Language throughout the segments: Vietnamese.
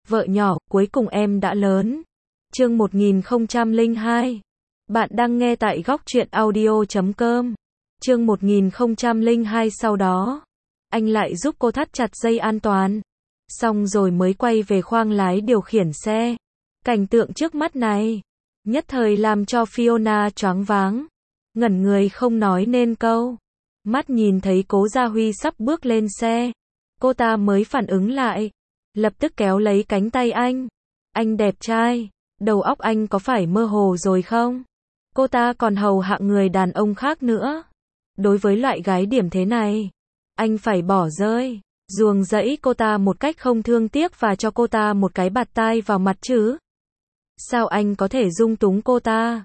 Vợ nhỏ, cuối cùng em đã lớn. Chương 1002. Bạn đang nghe tại góc truyện audio.com. Chương 1002. Sau đó, anh lại giúp cô thắt chặt dây an toàn. Xong rồi mới quay về khoang lái điều khiển xe. Cảnh tượng trước mắt này nhất thời làm cho Fiona choáng váng, ngẩn người không nói nên câu. Mắt nhìn thấy Cố Gia Huy sắp bước lên xe, cô ta mới phản ứng lại, lập tức kéo lấy cánh tay anh. Anh đẹp trai, đầu óc anh có phải mơ hồ rồi không? Cô ta còn hầu hạ người đàn ông khác nữa. Đối với loại gái điểm thế này, anh phải bỏ rơi. Ruồng rẫy cô ta một cách không thương tiếc và cho cô ta một cái bạt tai vào mặt chứ. Sao anh có thể dung túng cô ta?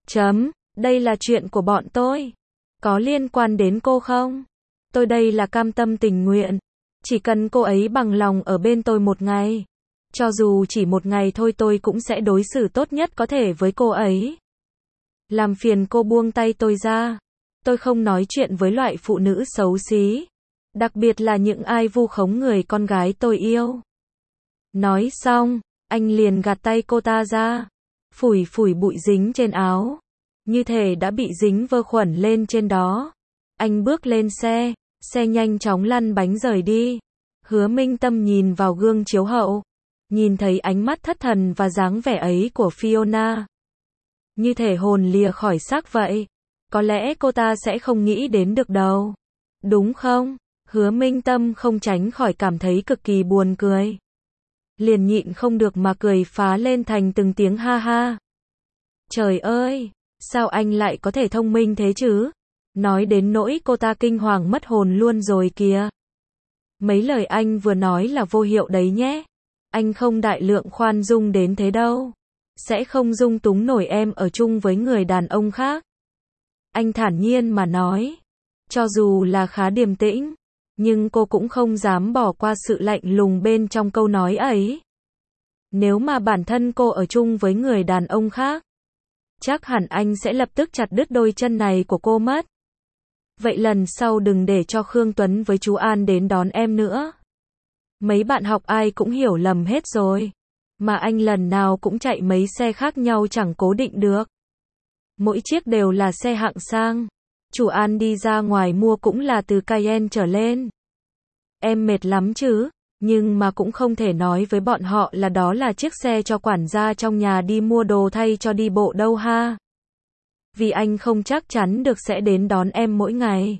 Đây là chuyện của bọn tôi. Có liên quan đến cô không? Tôi đây là cam tâm tình nguyện. Chỉ cần cô ấy bằng lòng ở bên tôi một ngày. Cho dù chỉ một ngày thôi tôi cũng sẽ đối xử tốt nhất có thể với cô ấy. Làm phiền cô buông tay tôi ra. Tôi không nói chuyện với loại phụ nữ xấu xí. Đặc biệt là những ai vu khống người con gái tôi yêu. Nói xong, anh liền gạt tay cô ta ra. Phủi phủi bụi dính trên áo. Như thể đã bị dính vơ khuẩn lên trên đó. Anh bước lên xe, xe nhanh chóng lăn bánh rời đi. Hứa Minh Tâm nhìn vào gương chiếu hậu, nhìn thấy ánh mắt thất thần và dáng vẻ ấy của Fiona. Như thể hồn lìa khỏi xác vậy. Có lẽ cô ta sẽ không nghĩ đến được đâu. Đúng không? Hứa Minh Tâm không tránh khỏi cảm thấy cực kỳ buồn cười. Liền nhịn không được mà cười phá lên thành từng tiếng ha ha. Trời ơi, sao anh lại có thể thông minh thế chứ? Nói đến nỗi cô ta kinh hoàng mất hồn luôn rồi kìa. Mấy lời anh vừa nói là vô hiệu đấy nhé. Anh không đại lượng khoan dung đến thế đâu. Sẽ không dung túng nổi em ở chung với người đàn ông khác. Anh thản nhiên mà nói. Cho dù là khá điềm tĩnh, nhưng cô cũng không dám bỏ qua sự lạnh lùng bên trong câu nói ấy. Nếu mà bản thân cô ở chung với người đàn ông khác, chắc hẳn anh sẽ lập tức chặt đứt đôi chân này của cô mất. Vậy lần sau đừng để cho Khương Tuấn với chú An đến đón em nữa. Mấy bạn học ai cũng hiểu lầm hết rồi. Mà anh lần nào cũng chạy mấy xe khác nhau chẳng cố định được. Mỗi chiếc đều là xe hạng sang. Chủ An đi ra ngoài mua cũng là từ Cayenne trở lên. Em mệt lắm chứ, nhưng mà cũng không thể nói với bọn họ là đó là chiếc xe cho quản gia trong nhà đi mua đồ thay cho đi bộ đâu ha. Vì anh không chắc chắn được sẽ đến đón em mỗi ngày.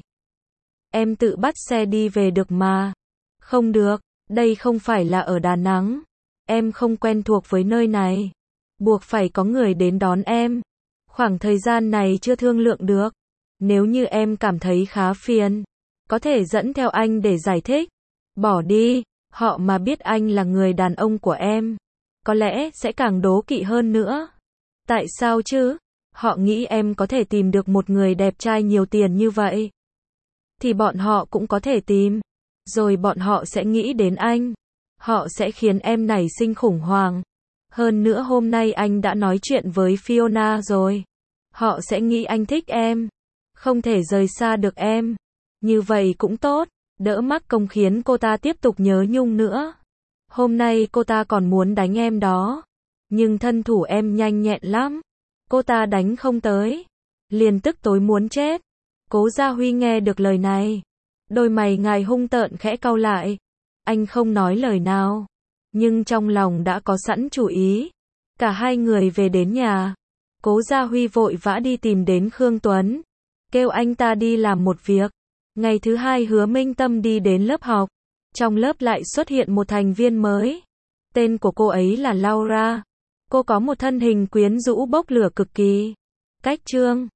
Em tự bắt xe đi về được mà. Không được, đây không phải là ở Đà Nẵng. Em không quen thuộc với nơi này. Buộc phải có người đến đón em. Khoảng thời gian này chưa thương lượng được. Nếu như em cảm thấy khá phiền, có thể dẫn theo anh để giải thích. Bỏ đi, họ mà biết anh là người đàn ông của em, có lẽ sẽ càng đố kỵ hơn nữa. Tại sao chứ? Họ nghĩ em có thể tìm được một người đẹp trai nhiều tiền như vậy. Thì bọn họ cũng có thể tìm. Rồi bọn họ sẽ nghĩ đến anh. Họ sẽ khiến em nảy sinh khủng hoảng. Hơn nữa hôm nay anh đã nói chuyện với Fiona rồi. Họ sẽ nghĩ anh thích em. Không thể rời xa được em. Như vậy cũng tốt. Đỡ mắc công khiến cô ta tiếp tục nhớ nhung nữa. Hôm nay cô ta còn muốn đánh em đó. Nhưng thân thủ em nhanh nhẹn lắm. Cô ta đánh không tới. Liền tức tối muốn chết. Cố Gia Huy nghe được lời này. Đôi mày ngài hung tợn khẽ cau lại. Anh không nói lời nào. Nhưng trong lòng đã có sẵn chủ ý. Cả hai người về đến nhà. Cố Gia Huy vội vã đi tìm đến Khương Tuấn. Kêu anh ta đi làm một việc. Ngày thứ hai Hứa Minh Tâm đi đến lớp học. Trong lớp lại xuất hiện một thành viên mới. Tên của cô ấy là Laura. Cô có một thân hình quyến rũ bốc lửa cực kỳ. Cách trương,